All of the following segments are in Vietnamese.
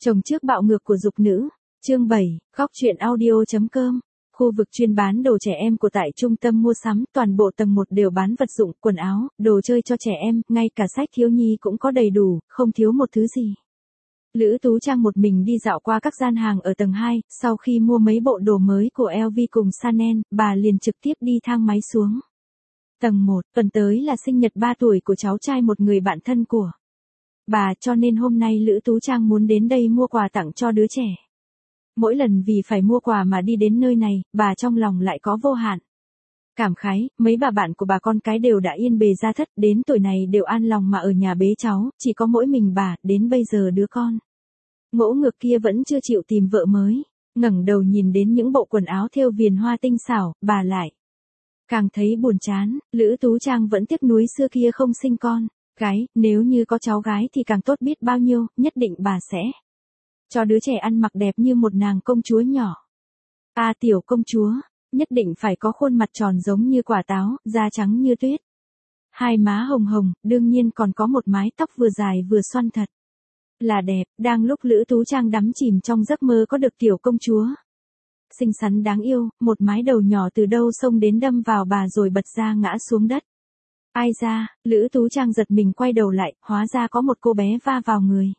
Chồng trước bạo ngược của dục nữ. Chương 7, góc truyện audio.com. Khu vực chuyên bán đồ trẻ em của tại trung tâm mua sắm, toàn bộ tầng 1 đều bán vật dụng, quần áo, đồ chơi cho trẻ em, ngay cả sách thiếu nhi cũng có đầy đủ, không thiếu một thứ gì. Lữ Tú Trang một mình đi dạo qua các gian hàng ở tầng 2, sau khi mua mấy bộ đồ mới của LV cùng Chanel, bà liền trực tiếp đi thang máy xuống. Tầng 1, tuần tới là sinh nhật 3 tuổi của cháu trai một người bạn thân của bà, cho nên hôm nay Lữ Tú Trang muốn đến đây mua quà tặng cho đứa trẻ. Mỗi lần vì phải mua quà mà đi đến nơi này, bà trong lòng lại có vô hạn cảm khái, mấy bà bạn của bà con cái đều đã yên bề gia thất, đến tuổi này đều an lòng mà ở nhà bế cháu, chỉ có mỗi mình bà, đến bây giờ đứa con ngỗ ngược kia vẫn chưa chịu tìm vợ mới. Ngẩng đầu nhìn đến những bộ quần áo thêu viền hoa tinh xảo, bà lại càng thấy buồn chán. Lữ Tú Trang vẫn tiếc nuối xưa kia không sinh con gái, nếu như có cháu gái thì càng tốt biết bao nhiêu, nhất định bà sẽ cho đứa trẻ ăn mặc đẹp như một nàng công chúa nhỏ. Tiểu công chúa, nhất định phải có khuôn mặt tròn giống như quả táo, da trắng như tuyết, hai má hồng hồng, đương nhiên còn có một mái tóc vừa dài vừa xoăn thật là đẹp. Đang lúc Lữ Tú Trang đắm chìm trong giấc mơ có được tiểu công chúa xinh xắn đáng yêu, một mái đầu nhỏ từ đâu xông đến đâm vào bà rồi bật ra ngã xuống đất. Ai ra, Lữ Tú Trang giật mình quay đầu lại, hóa ra có một cô bé va vào người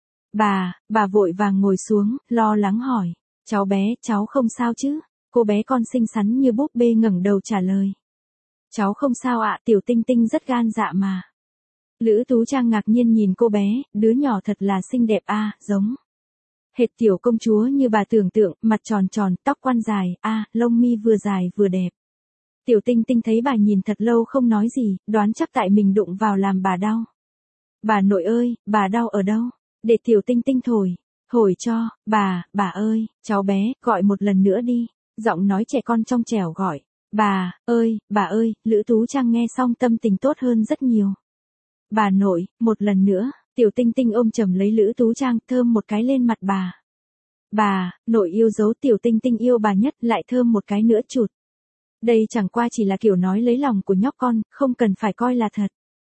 bà vội vàng ngồi xuống, lo lắng hỏi, cháu bé, cháu không sao chứ? Cô bé con xinh xắn như búp bê ngẩng đầu trả lời, cháu không sao ạ, tiểu Tinh Tinh rất gan dạ mà. Lữ Tú Trang ngạc nhiên nhìn cô bé, đứa nhỏ thật là xinh đẹp giống hệt tiểu công chúa như bà tưởng tượng, mặt tròn tròn, tóc quăn dài, lông mi vừa dài vừa đẹp. Tiểu Tinh Tinh thấy bà nhìn thật lâu không nói gì, đoán chắc tại mình đụng vào làm bà đau. Bà nội ơi, bà đau ở đâu? Để tiểu Tinh Tinh thổi cho, bà ơi, cháu bé, gọi một lần nữa đi. Giọng nói trẻ con trong trẻo gọi, bà ơi, Lữ Tú Trang nghe xong tâm tình tốt hơn rất nhiều. Bà nội, một lần nữa, tiểu Tinh Tinh ôm chầm lấy Lữ Tú Trang, thơm một cái lên mặt bà. Bà, nội yêu dấu tiểu Tinh Tinh yêu bà nhất, lại thơm một cái nữa chụt. Đây chẳng qua chỉ là kiểu nói lấy lòng của nhóc con, không cần phải coi là thật.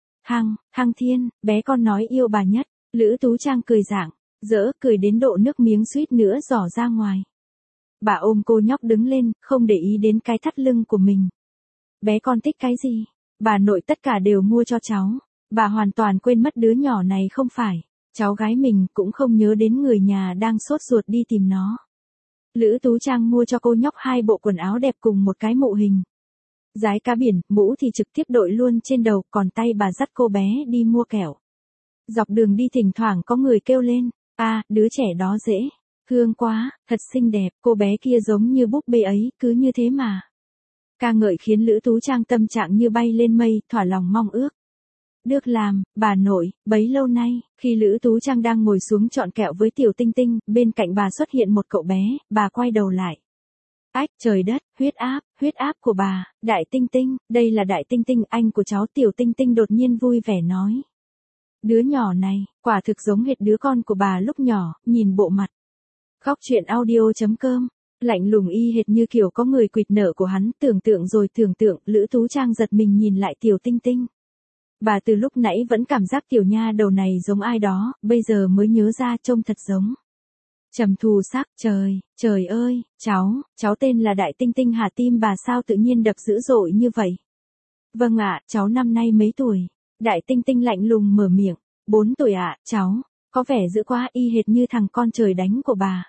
Hăng Thiên, bé con nói yêu bà nhất. Lữ Tú Trang cười rạng rỡ, cười đến độ nước miếng suýt nữa giỏ ra ngoài. Bà ôm cô nhóc đứng lên, không để ý đến cái thắt lưng của mình. Bé con thích cái gì? Bà nội tất cả đều mua cho cháu. Bà hoàn toàn quên mất đứa nhỏ này không phải cháu gái mình, cũng không nhớ đến người nhà đang sốt ruột đi tìm nó. Lữ Tú Trang mua cho cô nhóc 2 bộ quần áo đẹp cùng một cái mũ hình dái cá biển, mũ thì trực tiếp đội luôn trên đầu, còn tay bà dắt cô bé đi mua kẹo. Dọc đường đi thỉnh thoảng có người kêu lên, đứa trẻ đó dễ thương quá, thật xinh đẹp, cô bé kia giống như búp bê ấy, cứ như thế mà. Ca ngợi khiến Lữ Tú Trang tâm trạng như bay lên mây, thỏa lòng mong ước được làm bà nội. Bấy lâu nay, khi Lữ Tú Trang đang ngồi xuống chọn kẹo với tiểu Tinh Tinh, bên cạnh bà xuất hiện một cậu bé, bà quay đầu lại. Trời đất, huyết áp của bà, Đại Tinh Tinh, đây là Đại Tinh Tinh, anh của cháu. Tiểu Tinh Tinh đột nhiên vui vẻ nói. Đứa nhỏ này, quả thực giống hệt đứa con của bà lúc nhỏ, nhìn bộ mặt. Góc truyện audio.com, lạnh lùng y hệt như kiểu có người quỵt nợ của hắn, tưởng tượng rồi tưởng tượng, Lữ Tú Trang giật mình nhìn lại tiểu Tinh Tinh. Bà từ lúc nãy vẫn cảm giác tiểu nha đầu này giống ai đó, bây giờ mới nhớ ra trông thật giống. Trầm thù sắc, trời ơi, cháu tên là Đại Tinh Tinh hả? Tim bà sao tự nhiên đập dữ dội như vậy? Vâng ạ, cháu năm nay mấy tuổi? Đại Tinh Tinh lạnh lùng mở miệng. 4 tuổi ạ, cháu, có vẻ dữ quá, y hệt như thằng con trời đánh của bà.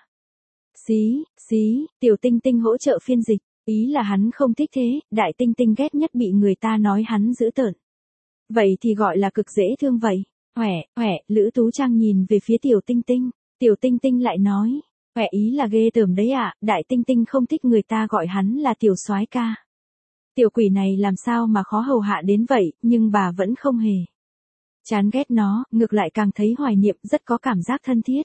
Xí, tiểu Tinh Tinh hỗ trợ phiên dịch, ý là hắn không thích thế, Đại Tinh Tinh ghét nhất bị người ta nói hắn dữ tợn. Vậy thì gọi là cực dễ thương vậy. Huệ, Lữ Tú Trang nhìn về phía tiểu Tinh Tinh lại nói, huệ ý là ghê tởm đấy ạ, Đại Tinh Tinh không thích người ta gọi hắn là tiểu soái ca. Tiểu quỷ này làm sao mà khó hầu hạ đến vậy, nhưng bà vẫn không hề chán ghét nó, ngược lại càng thấy hoài niệm, rất có cảm giác thân thiết.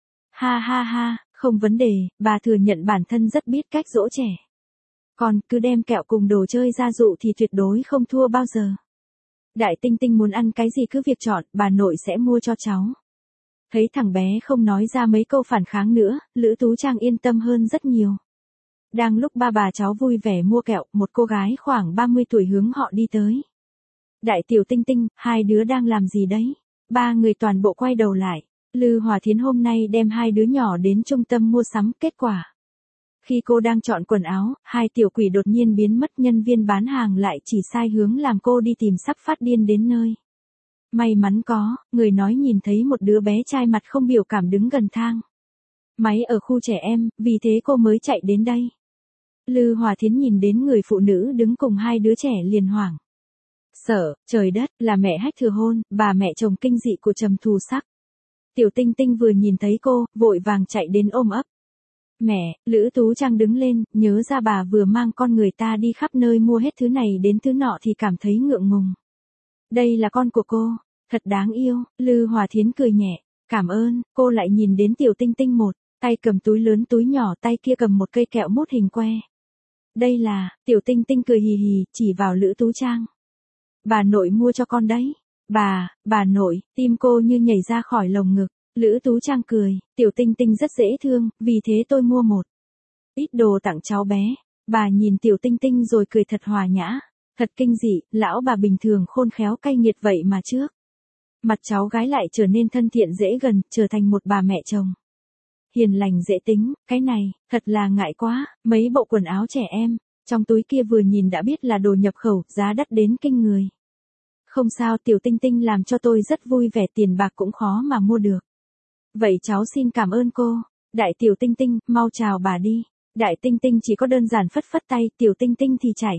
Ha, không vấn đề, bà thừa nhận bản thân rất biết cách dỗ trẻ. Còn cứ đem kẹo cùng đồ chơi gia dụ thì tuyệt đối không thua bao giờ. Đại Tinh Tinh muốn ăn cái gì cứ việc chọn, bà nội sẽ mua cho cháu. Thấy thằng bé không nói ra mấy câu phản kháng nữa, Lữ Tú Trang yên tâm hơn rất nhiều. Đang lúc bà cháu vui vẻ mua kẹo, một cô gái khoảng 30 tuổi hướng họ đi tới. Đại tiểu Tinh Tinh, hai đứa đang làm gì đấy? Ba người toàn bộ quay đầu lại. Lư Hòa Thiến hôm nay đem hai đứa nhỏ đến trung tâm mua sắm, kết quả. Khi cô đang chọn quần áo, hai tiểu quỷ đột nhiên biến mất, nhân viên bán hàng lại chỉ sai hướng làm cô đi tìm, sắp phát điên đến nơi. May mắn có, người nói nhìn thấy một đứa bé trai mặt không biểu cảm đứng gần thang máy ở khu trẻ em, vì thế cô mới chạy đến đây. Lư Hòa Thiến nhìn đến người phụ nữ đứng cùng hai đứa trẻ liền hoảng sợ, trời đất, là mẹ Hách Thừa Hôn, bà mẹ chồng kinh dị của Trầm Thù Sắc. Tiểu Tinh Tinh vừa nhìn thấy cô, vội vàng chạy đến ôm ấp. Mẹ, Lữ Tú Trang đứng lên, nhớ ra bà vừa mang con người ta đi khắp nơi mua hết thứ này đến thứ nọ thì cảm thấy ngượng ngùng. Đây là con của cô, thật đáng yêu, Lư Hòa Thiến cười nhẹ, cảm ơn, cô lại nhìn đến Tiểu Tinh Tinh một, tay cầm túi lớn túi nhỏ, tay kia cầm một cây kẹo mút hình que. Đây là, Tiểu Tinh Tinh cười hì hì, chỉ vào Lữ Tú Trang. Bà nội mua cho con đấy. Bà nội, tim cô như nhảy ra khỏi lồng ngực. Lữ Tú Trang cười, Tiểu Tinh Tinh rất dễ thương, vì thế tôi mua một ít đồ tặng cháu bé. Bà nhìn Tiểu Tinh Tinh rồi cười thật hòa nhã. Thật kinh dị, lão bà bình thường khôn khéo cay nghiệt vậy mà trước mặt cháu gái lại trở nên thân thiện dễ gần, trở thành một bà mẹ chồng hiền lành dễ tính. Cái này, thật là ngại quá. Mấy bộ quần áo trẻ em, trong túi kia vừa nhìn đã biết là đồ nhập khẩu, giá đắt đến kinh người. Không sao, Tiểu Tinh Tinh làm cho tôi rất vui vẻ, tiền bạc cũng khó mà mua được. Vậy cháu xin cảm ơn cô. Đại Tiểu Tinh Tinh, mau chào bà đi. Đại Tinh Tinh chỉ có đơn giản phất phất tay, Tiểu Tinh Tinh thì chảy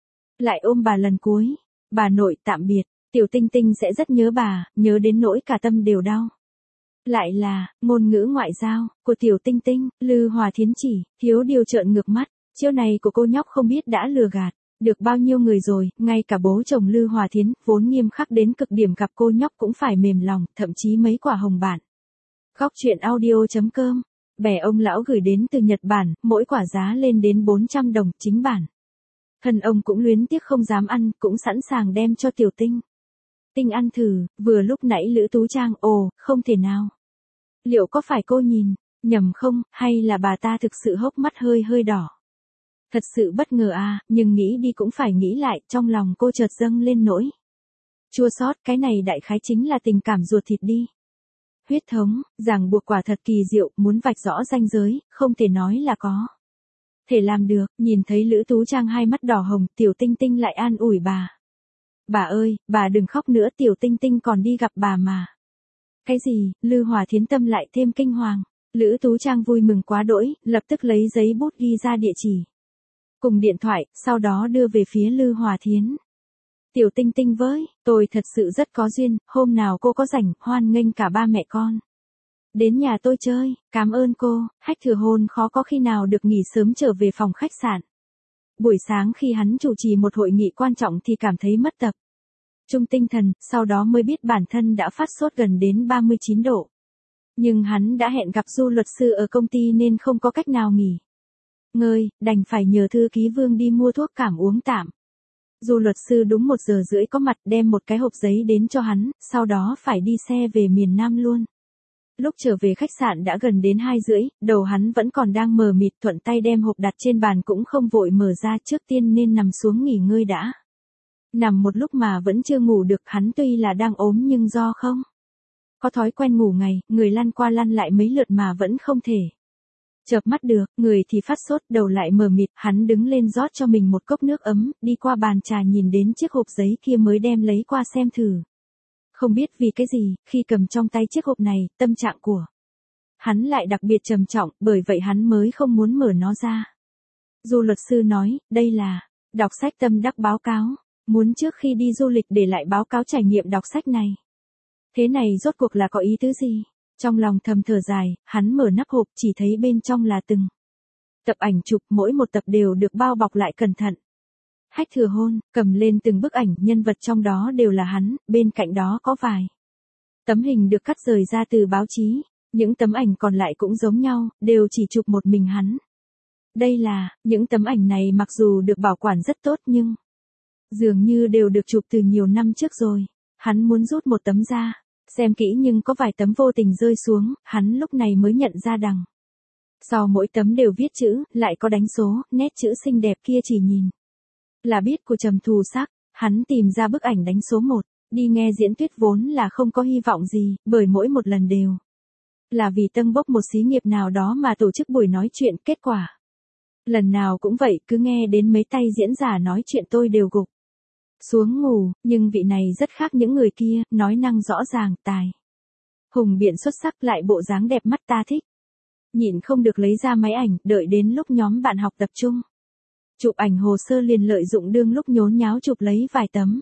lại ôm bà lần cuối. Bà nội tạm biệt, Tiểu Tinh Tinh sẽ rất nhớ bà, nhớ đến nỗi cả tâm đều đau. Lại là, ngôn ngữ ngoại giao, của Tiểu Tinh Tinh, Lư Hòa Thiến chỉ, thiếu điều trợn ngược mắt, chiêu này của cô nhóc không biết đã lừa gạt được bao nhiêu người rồi, ngay cả bố chồng Lư Hòa Thiến, vốn nghiêm khắc đến cực điểm, gặp cô nhóc cũng phải mềm lòng, thậm chí mấy quả hồng bản. Góc truyện audio.com, bè ông lão gửi đến từ Nhật Bản, mỗi quả giá lên đến 400 đồng, chính bản. Thân ông cũng luyến tiếc không dám ăn, cũng sẵn sàng đem cho Tiểu Tinh ăn thử, vừa lúc nãy Lữ Tú Trang, ồ, không thể nào. Liệu có phải cô nhìn nhầm không, hay là bà ta thực sự hốc mắt hơi hơi đỏ? Thật sự bất ngờ à, nhưng nghĩ đi cũng phải nghĩ lại, trong lòng cô chợt dâng lên nỗi chua xót, cái này đại khái chính là tình cảm ruột thịt đi. Huyết thống, ràng buộc quả thật kỳ diệu, muốn vạch rõ ranh giới, không thể nói là có thể làm được. Nhìn thấy Lữ Tú Trang hai mắt đỏ hồng, Tiểu Tinh Tinh lại an ủi bà. Bà ơi, bà đừng khóc nữa, Tiểu Tinh Tinh còn đi gặp bà mà. Cái gì? Lư Hòa Thiến tâm lại thêm kinh hoàng. Lữ Tú Trang vui mừng quá đỗi, lập tức lấy giấy bút ghi ra địa chỉ cùng điện thoại, sau đó đưa về phía Lư Hòa Thiến. Tiểu Tinh Tinh với, tôi thật sự rất có duyên, hôm nào cô có rảnh, hoan nghênh cả ba mẹ con đến nhà tôi chơi, cảm ơn cô. Hách Thừa Hôn khó có khi nào được nghỉ sớm trở về phòng khách sạn. Buổi sáng khi hắn chủ trì một hội nghị quan trọng thì cảm thấy mất tập trung tinh thần, sau đó mới biết bản thân đã phát sốt gần đến 39 độ. Nhưng hắn đã hẹn gặp Du luật sư ở công ty nên không có cách nào nghỉ ngơi, đành phải nhờ thư ký Vương đi mua thuốc cảm uống tạm. Du luật sư đúng 1 giờ rưỡi có mặt, đem một cái hộp giấy đến cho hắn, sau đó phải đi xe về miền Nam luôn. Lúc trở về khách sạn đã gần đến 2 rưỡi, đầu hắn vẫn còn đang mờ mịt, thuận tay đem hộp đặt trên bàn cũng không vội mở ra, trước tiên nên nằm xuống nghỉ ngơi đã. Nằm một lúc mà vẫn chưa ngủ được, hắn tuy là đang ốm nhưng do không có thói quen ngủ ngày, người lăn qua lăn lại mấy lượt mà vẫn không thể chợp mắt được, người thì phát sốt, đầu lại mờ mịt, hắn đứng lên rót cho mình một cốc nước ấm, đi qua bàn trà nhìn đến chiếc hộp giấy kia mới đem lấy qua xem thử. Không biết vì cái gì, khi cầm trong tay chiếc hộp này, tâm trạng của hắn lại đặc biệt trầm trọng, bởi vậy hắn mới không muốn mở nó ra. Du luật sư nói, đây là đọc sách tâm đắc báo cáo, muốn trước khi đi du lịch để lại báo cáo trải nghiệm đọc sách này. Thế này rốt cuộc là có ý tứ gì? Trong lòng thầm thở dài, hắn mở nắp hộp, chỉ thấy bên trong là từng tập ảnh chụp, mỗi một tập đều được bao bọc lại cẩn thận. Hách Thừa Hôn cầm lên từng bức ảnh, nhân vật trong đó đều là hắn, bên cạnh đó có vài tấm hình được cắt rời ra từ báo chí, những tấm ảnh còn lại cũng giống nhau, đều chỉ chụp một mình hắn. Đây là, những tấm ảnh này mặc dù được bảo quản rất tốt nhưng dường như đều được chụp từ nhiều năm trước rồi. Hắn muốn rút một tấm ra, xem kỹ nhưng có vài tấm vô tình rơi xuống, hắn lúc này mới nhận ra đằng sau mỗi tấm đều viết chữ, lại có đánh số, nét chữ xinh đẹp kia chỉ nhìn là biết của Trầm Thù Sắc. Hắn tìm ra bức ảnh đánh số 1, đi nghe diễn thuyết vốn là không có hy vọng gì, bởi mỗi một lần đều Là vì tâng bốc một xí nghiệp nào đó mà tổ chức buổi nói chuyện, kết quả. Lần nào cũng vậy, cứ nghe đến mấy tay diễn giả nói chuyện tôi đều gục xuống ngủ, nhưng vị này rất khác những người kia, nói năng rõ ràng, tài. Hùng biện xuất sắc, lại bộ dáng đẹp mắt ta thích. Nhịn không được lấy ra máy ảnh, đợi đến lúc nhóm bạn học tập trung. Chụp ảnh hồ sơ liền lợi dụng đương lúc nhốn nháo chụp lấy vài tấm.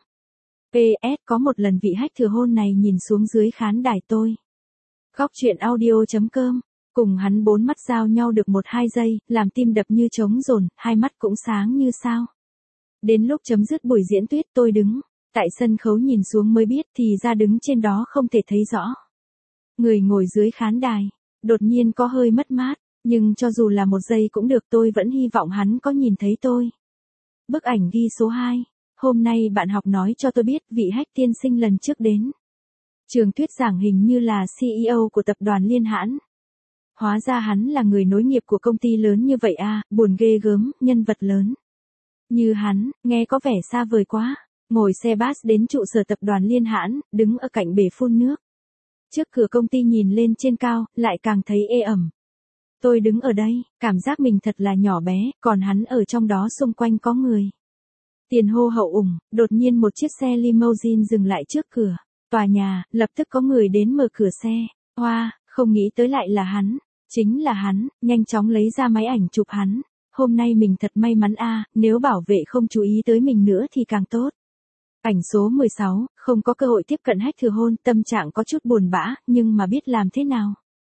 PS, có một lần vị khách thừa hôn này nhìn xuống dưới khán đài tôi. Góc chuyện audio.com, cùng hắn bốn mắt giao nhau được 1-2 giây, làm tim đập như trống dồn, hai mắt cũng sáng như sao. Đến lúc chấm dứt buổi diễn thuyết tôi đứng tại sân khấu nhìn xuống mới biết thì ra đứng trên đó không thể thấy rõ. Người ngồi dưới khán đài, đột nhiên có hơi mất mát, nhưng cho dù là 1 giây cũng được, tôi vẫn hy vọng hắn có nhìn thấy tôi. Bức ảnh ghi số 2. Hôm nay bạn học nói cho tôi biết vị khách tiên sinh lần trước đến trường thuyết giảng hình như là CEO của tập đoàn Liên Hãn. Hóa ra hắn là người nối nghiệp của công ty lớn như vậy à, buồn ghê gớm, nhân vật lớn như hắn, nghe có vẻ xa vời quá. Ngồi xe bus đến trụ sở tập đoàn Liên Hãn, đứng ở cạnh bể phun nước. Trước cửa công ty nhìn lên trên cao, lại càng thấy ê ẩm. Tôi đứng ở đây, cảm giác mình thật là nhỏ bé, còn hắn ở trong đó xung quanh có người. Tiền hô hậu ủng, đột nhiên một chiếc xe limousine dừng lại trước cửa tòa nhà, lập tức có người đến mở cửa xe. Hoa, không nghĩ tới lại là hắn. Chính là hắn, nhanh chóng lấy ra máy ảnh chụp hắn. Hôm nay mình thật may mắn a, nếu bảo vệ không chú ý tới mình nữa thì càng tốt. Ảnh số 16, không có cơ hội tiếp cận khách thừa hôn, tâm trạng có chút buồn bã, nhưng mà biết làm thế nào.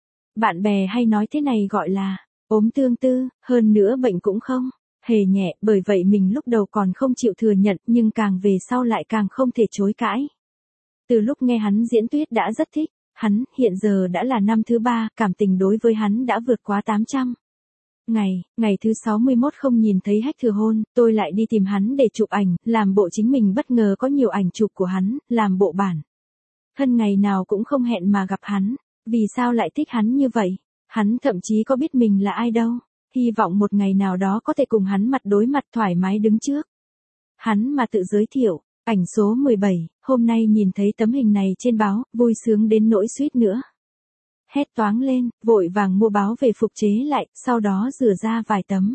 Bạn bè hay nói thế này gọi là ốm tương tư, hơn nữa bệnh cũng không hề nhẹ, bởi vậy mình lúc đầu còn không chịu thừa nhận, nhưng càng về sau lại càng không thể chối cãi. Từ lúc nghe hắn diễn thuyết đã rất thích, hắn hiện giờ đã là năm thứ 3, cảm tình đối với hắn đã vượt quá 800. Ngày thứ 61 không nhìn thấy khách thừa hôn, tôi lại đi tìm hắn để chụp ảnh, làm bộ chính mình bất ngờ có nhiều ảnh chụp của hắn, làm bộ bản thân ngày nào cũng không hẹn mà gặp hắn. Vì sao lại thích hắn như vậy? Hắn thậm chí có biết mình là ai đâu. Hy vọng một ngày nào đó có thể cùng hắn mặt đối mặt thoải mái đứng trước hắn mà tự giới thiệu. Ảnh số 17, hôm nay nhìn thấy tấm hình này trên báo, vui sướng đến nỗi suýt nữa hét toáng lên, vội vàng mua báo về phục chế lại, sau đó rửa ra vài tấm.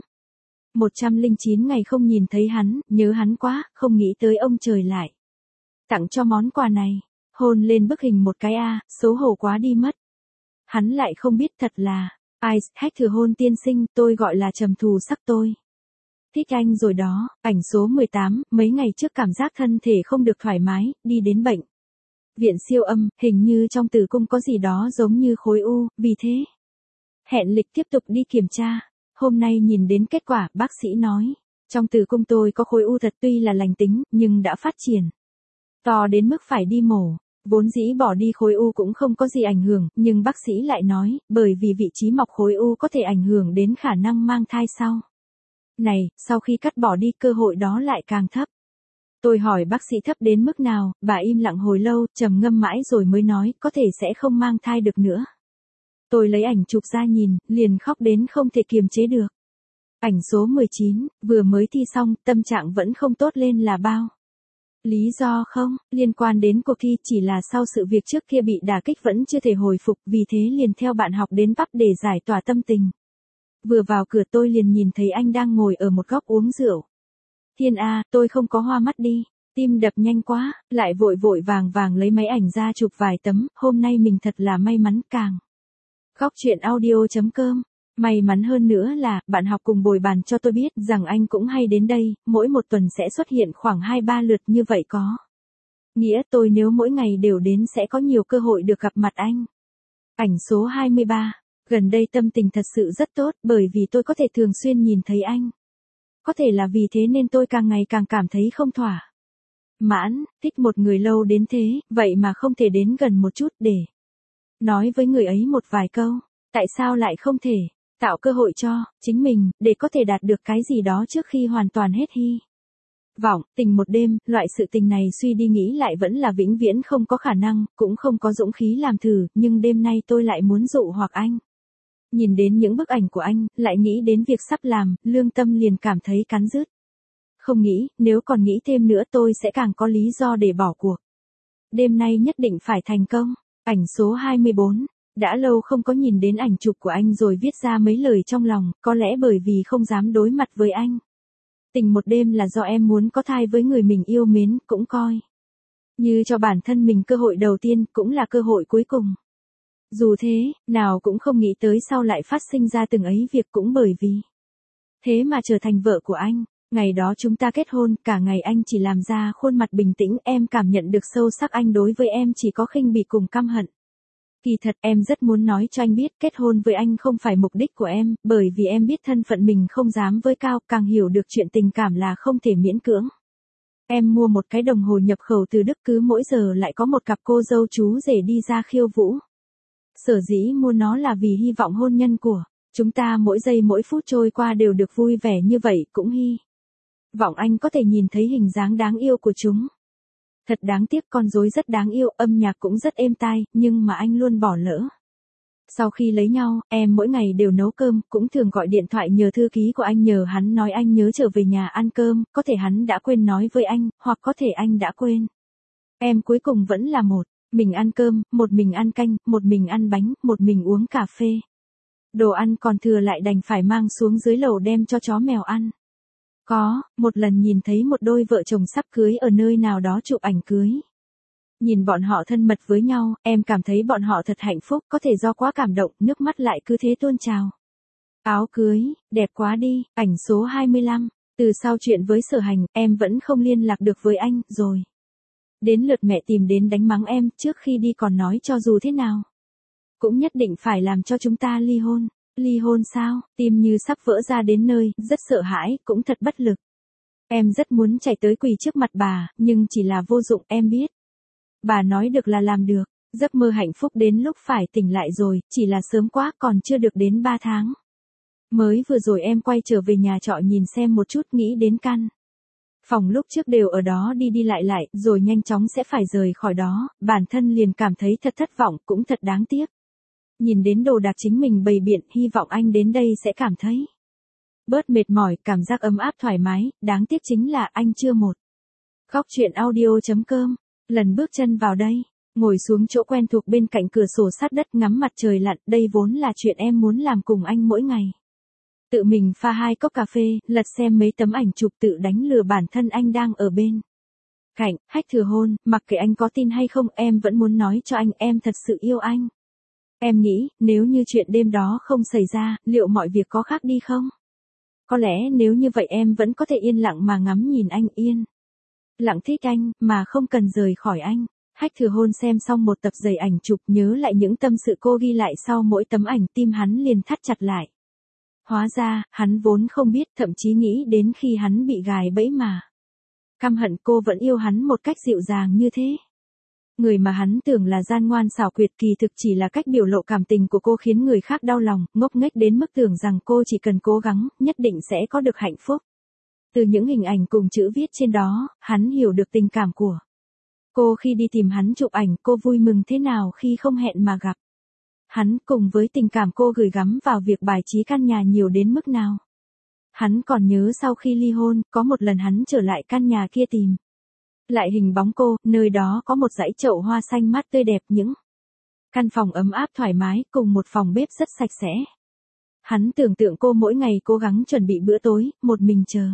109 ngày không nhìn thấy hắn, nhớ hắn quá, không nghĩ tới ông trời lại tặng cho món quà này. Hôn lên bức hình một cái a, xấu hổ quá đi mất. Hắn lại không biết thật là ai, khách thừa hôn tiên sinh, tôi gọi là trầm thù sắc tôi. Thích anh rồi đó. Ảnh số 18, mấy ngày trước cảm giác thân thể không được thoải mái, đi đến bệnh viện siêu âm, hình như trong tử cung có gì đó giống như khối u, vì thế hẹn lịch tiếp tục đi kiểm tra. Hôm nay nhìn đến kết quả, bác sĩ nói, trong tử cung tôi có khối u thật, tuy là lành tính, nhưng đã phát triển to đến mức phải đi mổ. Vốn dĩ bỏ đi khối u cũng không có gì ảnh hưởng, nhưng bác sĩ lại nói, bởi vì vị trí mọc khối u có thể ảnh hưởng đến khả năng mang thai sau này, sau khi cắt bỏ đi cơ hội đó lại càng thấp. Tôi hỏi bác sĩ thấp đến mức nào, bà im lặng hồi lâu, trầm ngâm mãi rồi mới nói, có thể sẽ không mang thai được nữa. Tôi lấy ảnh chụp ra nhìn, liền khóc đến không thể kiềm chế được. Ảnh số 19, vừa mới thi xong, tâm trạng vẫn không tốt lên là bao. Lý do không, liên quan đến cuộc thi, chỉ là sau sự việc trước kia bị đả kích vẫn chưa thể hồi phục, vì thế liền theo bạn học đến pub để giải tỏa tâm tình. Vừa vào cửa tôi liền nhìn thấy anh đang ngồi ở một góc uống rượu. Thiên A, tôi không có hoa mắt đi, tim đập nhanh quá, lại vội vội vàng vàng lấy máy ảnh ra chụp vài tấm, hôm nay mình thật là may mắn càng. Góc chuyện audio.com, may mắn hơn nữa là, bạn học cùng bồi bàn cho tôi biết rằng anh cũng hay đến đây, mỗi một tuần sẽ xuất hiện khoảng 2-3 lượt như vậy có nghĩa tôi nếu mỗi ngày đều đến sẽ có nhiều cơ hội được gặp mặt anh. Ảnh số 23, gần đây tâm tình thật sự rất tốt, bởi vì tôi có thể thường xuyên nhìn thấy anh. Có thể là vì thế nên tôi càng ngày càng cảm thấy không thỏa mãn, thích một người lâu đến thế, vậy mà không thể đến gần một chút để nói với người ấy một vài câu. Tại sao lại không thể tạo cơ hội cho chính mình, để có thể đạt được cái gì đó trước khi hoàn toàn hết hy vọng. Tình một đêm, loại sự tình này suy đi nghĩ lại vẫn là vĩnh viễn không có khả năng, cũng không có dũng khí làm thử, nhưng đêm nay tôi lại muốn dụ hoặc anh. Nhìn đến những bức ảnh của anh, lại nghĩ đến việc sắp làm, lương tâm liền cảm thấy cắn rứt. Không nghĩ, nếu còn nghĩ thêm nữa tôi sẽ càng có lý do để bỏ cuộc. Đêm nay nhất định phải thành công. Ảnh số 24, Đã lâu không có nhìn đến ảnh chụp của anh rồi viết ra mấy lời trong lòng, có lẽ bởi vì không dám đối mặt với anh. Tình một đêm là do em muốn có thai với người mình yêu mến, cũng coi như cho bản thân mình cơ hội đầu tiên, cũng là cơ hội cuối cùng. Dù thế, nào cũng không nghĩ tới sau lại phát sinh ra từng ấy việc, cũng bởi vì thế mà trở thành vợ của anh. Ngày đó chúng ta kết hôn, cả ngày anh chỉ làm ra khuôn mặt bình tĩnh, em cảm nhận được sâu sắc anh đối với em chỉ có khinh bỉ cùng căm hận. Kỳ thật em rất muốn nói cho anh biết kết hôn với anh không phải mục đích của em, bởi vì em biết thân phận mình không dám với cao, càng hiểu được chuyện tình cảm là không thể miễn cưỡng. Em mua một cái đồng hồ nhập khẩu từ Đức, cứ mỗi giờ lại có một cặp cô dâu chú rể đi ra khiêu vũ. Sở dĩ mua nó là vì hy vọng hôn nhân của chúng ta mỗi giây mỗi phút trôi qua đều được vui vẻ như vậy, cũng hy vọng anh có thể nhìn thấy hình dáng đáng yêu của chúng. Thật đáng tiếc, con rối rất đáng yêu, âm nhạc cũng rất êm tai, nhưng mà anh luôn bỏ lỡ. Sau khi lấy nhau, em mỗi ngày đều nấu cơm, cũng thường gọi điện thoại nhờ thư ký của anh, nhờ hắn nói anh nhớ trở về nhà ăn cơm, có thể hắn đã quên nói với anh, hoặc có thể anh đã quên. Em cuối cùng vẫn là một mình ăn cơm, một mình ăn canh, một mình ăn bánh, một mình uống cà phê. Đồ ăn còn thừa lại đành phải mang xuống dưới lầu đem cho chó mèo ăn. Có, một lần nhìn thấy một đôi vợ chồng sắp cưới ở nơi nào đó chụp ảnh cưới. Nhìn bọn họ thân mật với nhau, em cảm thấy bọn họ thật hạnh phúc, có thể do quá cảm động, nước mắt lại cứ thế tuôn trào. Áo cưới, đẹp quá đi, ảnh số 25. Từ sau chuyện với Sở Hành, em vẫn không liên lạc được với anh, rồi. Đến lượt mẹ tìm đến đánh mắng em, trước khi đi còn nói cho dù thế nào cũng nhất định phải làm cho chúng ta ly hôn. Ly hôn sao? Tim như sắp vỡ ra đến nơi, rất sợ hãi, cũng thật bất lực. Em rất muốn chạy tới quỳ trước mặt bà, nhưng chỉ là vô dụng, em biết. Bà nói được là làm được, giấc mơ hạnh phúc đến lúc phải tỉnh lại rồi, chỉ là sớm quá, còn chưa được đến 3 tháng. Mới vừa rồi em quay trở về nhà trọ nhìn xem một chút, nghĩ đến căn phòng lúc trước đều ở đó đi đi lại, rồi nhanh chóng sẽ phải rời khỏi đó, bản thân liền cảm thấy thật thất vọng, cũng thật đáng tiếc. Nhìn đến đồ đạc chính mình bày biện, hy vọng anh đến đây sẽ cảm thấy bớt mệt mỏi, cảm giác ấm áp thoải mái, đáng tiếc chính là anh chưa một. Góc truyện audio.com, lần bước chân vào đây, ngồi xuống chỗ quen thuộc bên cạnh cửa sổ sát đất ngắm mặt trời lặn, đây vốn là chuyện em muốn làm cùng anh mỗi ngày. Tự mình pha 2 cốc cà phê, lật xem mấy tấm ảnh chụp, tự đánh lừa bản thân anh đang ở bên cạnh, hách thừa hôn, mặc kệ anh có tin hay không, em vẫn muốn nói cho anh em thật sự yêu anh. Em nghĩ, nếu như chuyện đêm đó không xảy ra, liệu mọi việc có khác đi không? Có lẽ nếu như vậy em vẫn có thể yên lặng mà ngắm nhìn anh, yên lặng thích anh, mà không cần rời khỏi anh. Hách thừa hôn xem xong một tập dày ảnh chụp, nhớ lại những tâm sự cô ghi lại sau mỗi tấm ảnh, tim hắn liền thắt chặt lại. Hóa ra, hắn vốn không biết, thậm chí nghĩ đến khi hắn bị gài bẫy mà căm hận, cô vẫn yêu hắn một cách dịu dàng như thế. Người mà hắn tưởng là gian ngoan xảo quyệt, kỳ thực chỉ là cách biểu lộ cảm tình của cô khiến người khác đau lòng, ngốc nghếch đến mức tưởng rằng cô chỉ cần cố gắng, nhất định sẽ có được hạnh phúc. Từ những hình ảnh cùng chữ viết trên đó, hắn hiểu được tình cảm của cô khi đi tìm hắn chụp ảnh, cô vui mừng thế nào khi không hẹn mà gặp hắn, cùng với tình cảm cô gửi gắm vào việc bài trí căn nhà nhiều đến mức nào. Hắn còn nhớ sau khi ly hôn, có một lần hắn trở lại căn nhà kia tìm lại hình bóng cô, nơi đó có một dãy chậu hoa xanh mát tươi đẹp, những căn phòng ấm áp thoải mái, cùng một phòng bếp rất sạch sẽ. Hắn tưởng tượng cô mỗi ngày cố gắng chuẩn bị bữa tối, một mình chờ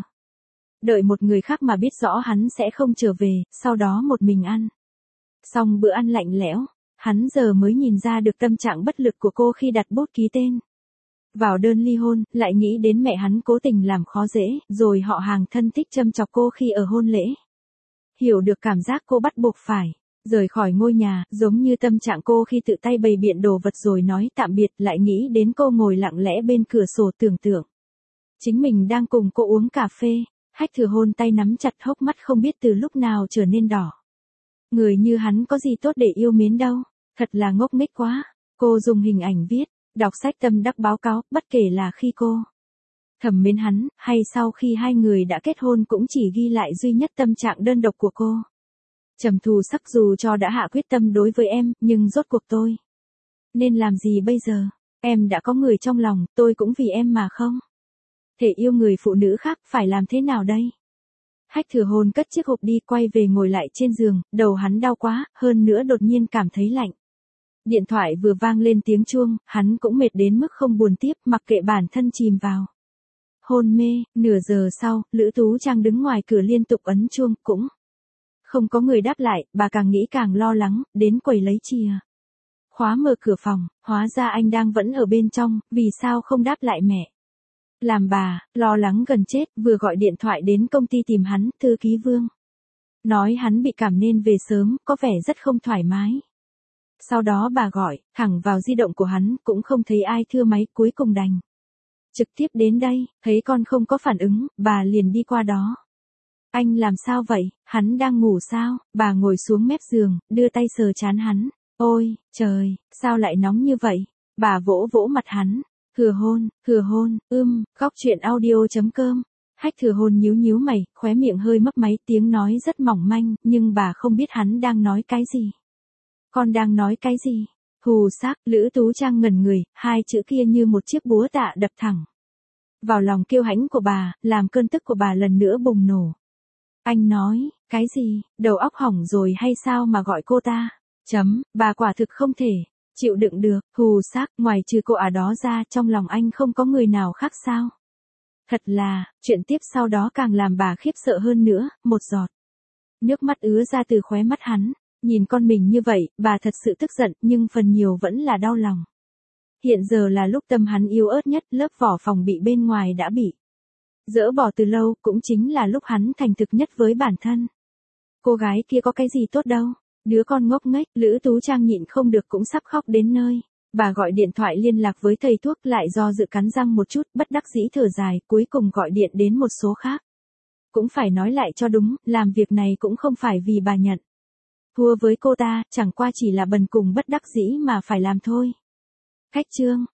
đợi một người khác mà biết rõ hắn sẽ không trở về, sau đó một mình ăn xong bữa ăn lạnh lẽo. Hắn giờ mới nhìn ra được tâm trạng bất lực của cô khi đặt bút ký tên vào đơn ly hôn, lại nghĩ đến mẹ hắn cố tình làm khó dễ, rồi họ hàng thân thích châm chọc cô khi ở hôn lễ. Hiểu được cảm giác cô bắt buộc phải rời khỏi ngôi nhà, giống như tâm trạng cô khi tự tay bày biện đồ vật rồi nói tạm biệt, lại nghĩ đến cô ngồi lặng lẽ bên cửa sổ tưởng tượng chính mình đang cùng cô uống cà phê. Hách thừa hôn tay nắm chặt, hốc mắt không biết từ lúc nào trở nên đỏ. Người như hắn có gì tốt để yêu mến đâu, thật là ngốc nghếch quá. Cô dùng hình ảnh viết, đọc sách tâm đắc báo cáo, bất kể là khi cô thầm mến hắn, hay sau khi hai người đã kết hôn, cũng chỉ ghi lại duy nhất tâm trạng đơn độc của cô. Trầm thù sắc, dù cho đã hạ quyết tâm đối với em, nhưng rốt cuộc tôi nên làm gì bây giờ? Em đã có người trong lòng, tôi cũng vì em mà không thể yêu người phụ nữ khác, phải làm thế nào đây? Hách thừa hôn cất chiếc hộp đi, quay về ngồi lại trên giường, đầu hắn đau quá, hơn nữa đột nhiên cảm thấy lạnh. Điện thoại vừa vang lên tiếng chuông, hắn cũng mệt đến mức không buồn tiếp, mặc kệ bản thân chìm vào hôn mê. Nửa giờ sau, Lữ Tú Trang đứng ngoài cửa liên tục ấn chuông, cũng không có người đáp lại, bà càng nghĩ càng lo lắng, đến quầy lấy chìa khóa mở cửa phòng, hóa ra anh đang vẫn ở bên trong, vì sao không đáp lại mẹ. Làm bà lo lắng gần chết, vừa gọi điện thoại đến công ty tìm hắn, thư ký Vương nói hắn bị cảm nên về sớm, có vẻ rất không thoải mái. Sau đó bà gọi thẳng vào di động của hắn, cũng không thấy ai thưa máy, cuối cùng đành trực tiếp đến đây. Thấy con không có phản ứng, bà liền đi qua đó. Anh làm sao vậy, hắn đang ngủ sao? Bà ngồi xuống mép giường, đưa tay sờ trán hắn. Ôi, trời, sao lại nóng như vậy? Bà vỗ vỗ mặt hắn. Thừa hôn, khóc chuyện audio.com. Hách Thừa Hôn nhíu nhíu mày, khóe miệng hơi mấp máy, tiếng nói rất mỏng manh, nhưng bà không biết hắn đang nói cái gì. Con đang nói cái gì? Hù xác. Lữ Tú Trang ngẩn người, hai chữ kia như một chiếc búa tạ đập thẳng vào lòng kiêu hãnh của bà, làm cơn tức của bà lần nữa bùng nổ. Anh nói, cái gì, đầu óc hỏng rồi hay sao mà gọi cô ta? Bà quả thực không thể chịu đựng được. Hù xác, ngoài trừ cô đó ra, trong lòng anh không có người nào khác sao? Thật là, chuyện tiếp sau đó càng làm bà khiếp sợ hơn nữa, một giọt nước mắt ứa ra từ khóe mắt hắn. Nhìn con mình như vậy, bà thật sự tức giận, nhưng phần nhiều vẫn là đau lòng. Hiện giờ là lúc tâm hắn yếu ớt nhất, lớp vỏ phòng bị bên ngoài đã bị dỡ bỏ từ lâu, cũng chính là lúc hắn thành thực nhất với bản thân. Cô gái kia có cái gì tốt đâu, đứa con ngốc nghếch. Lữ Tú Trang nhịn không được cũng sắp khóc đến nơi. Bà gọi điện thoại liên lạc với thầy thuốc, lại do dự cắn răng một chút, bất đắc dĩ thở dài, cuối cùng gọi điện đến một số khác. Cũng phải nói lại cho đúng, làm việc này cũng không phải vì bà nhận thua với cô ta, chẳng qua chỉ là bần cùng bất đắc dĩ mà phải làm thôi. Khách trương,